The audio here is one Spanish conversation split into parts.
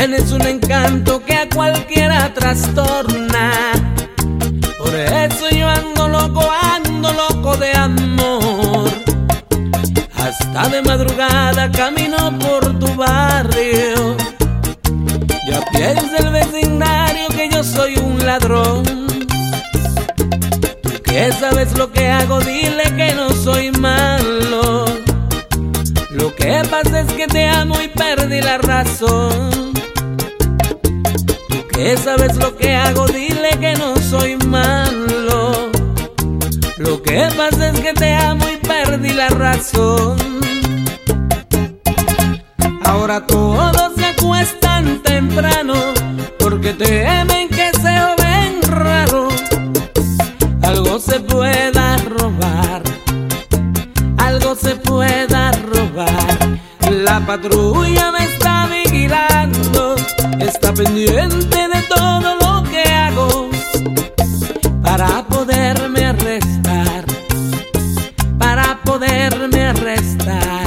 Tienes un encanto que a cualquiera trastorna. Por eso yo ando loco de amor. Hasta de madrugada camino por tu barrio. Ya piensa el vecindario que yo soy un ladrón. Tú que sabes lo que hago, dile que no soy malo. Lo que pasa es que te amo y perdí la razón. Tú que sabes lo que hago, dile que no soy malo. Lo que pasa es que te amo y perdí la razón. Ahora todos se acuestan temprano porque temen que se ven raro. Algo se pueda robar, algo se pueda robar. La patrulla me está vigilando, está pendiente de todo lo que hago para poderme arrestar, para poderme arrestar.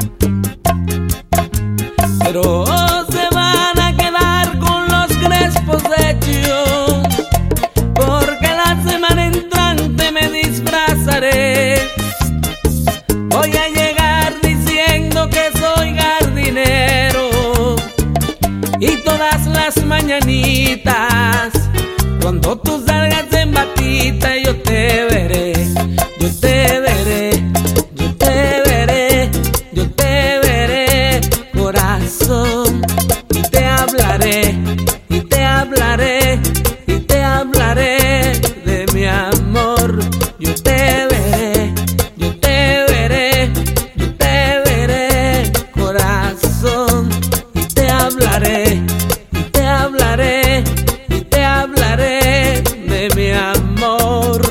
Pero se van a quedar con los crespos hechos, porque la semana entrante me disfrazaré. Voy a llegar diciendo que soy jardinero, y todas las mañanitas, cuando tú salgas en batita, yo te veré, yo te veré, yo te veré, yo te veré, corazón. Y te hablaré, y te hablaré, y te hablaré de mi amor. Yo te veré, yo te veré, yo te veré, corazón. Y te hablaré, y te hablaré, y te hablaré de mi amor.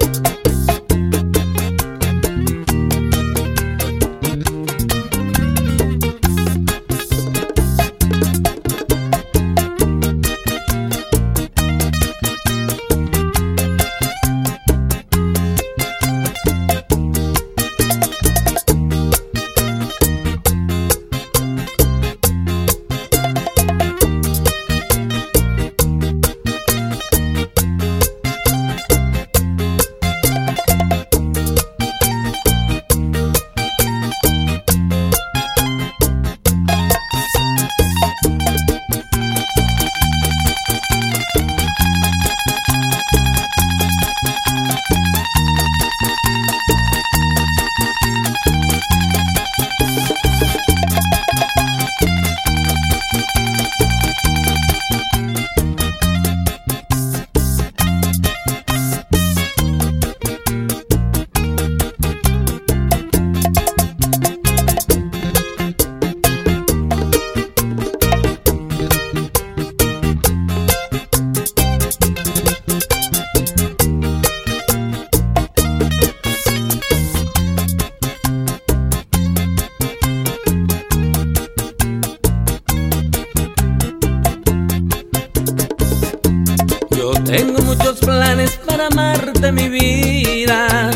Tengo muchos planes para amarte, mi vida,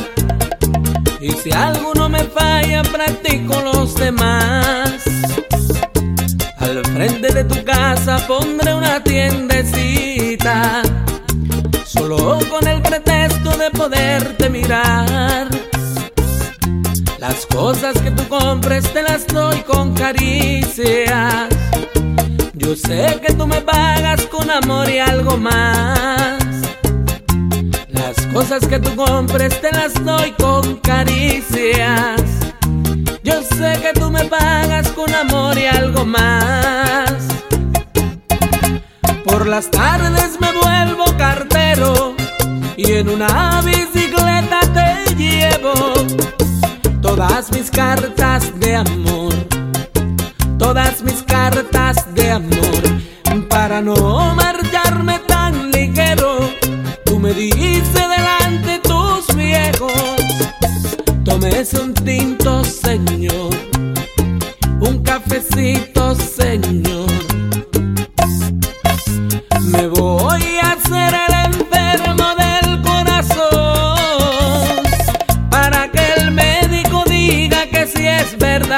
y si alguno me falla, practico los demás. Al frente de tu casa pondré una tiendecita, solo con el pretexto de poderte mirar. Las cosas que tú compres te las doy con caricias. Yo sé que tú me pagas con amor y algo más. Las cosas que tú compres te las doy con caricias. Yo sé que tú me pagas con amor y algo más. Por las tardes me vuelvo cartero y en una bicicleta te llevo todas mis cartas de amor, todas mis cartas de amor. Para no marcharme tan ligero, tú me dices delante tus viejos, tómese un tinto, señor, un cafecito, señor. Me voy a hacer el enfermo del corazón para que el médico diga que si es verdad